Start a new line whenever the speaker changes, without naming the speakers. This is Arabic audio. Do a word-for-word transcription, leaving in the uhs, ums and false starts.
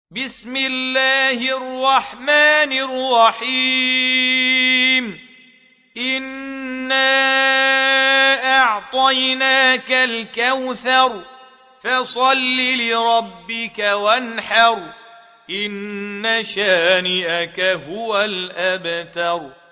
بسم الله الرحمن الرحيم إنا أعطيناك الكوثر فصل لربك وانحر إن شانئك هو الأبتر.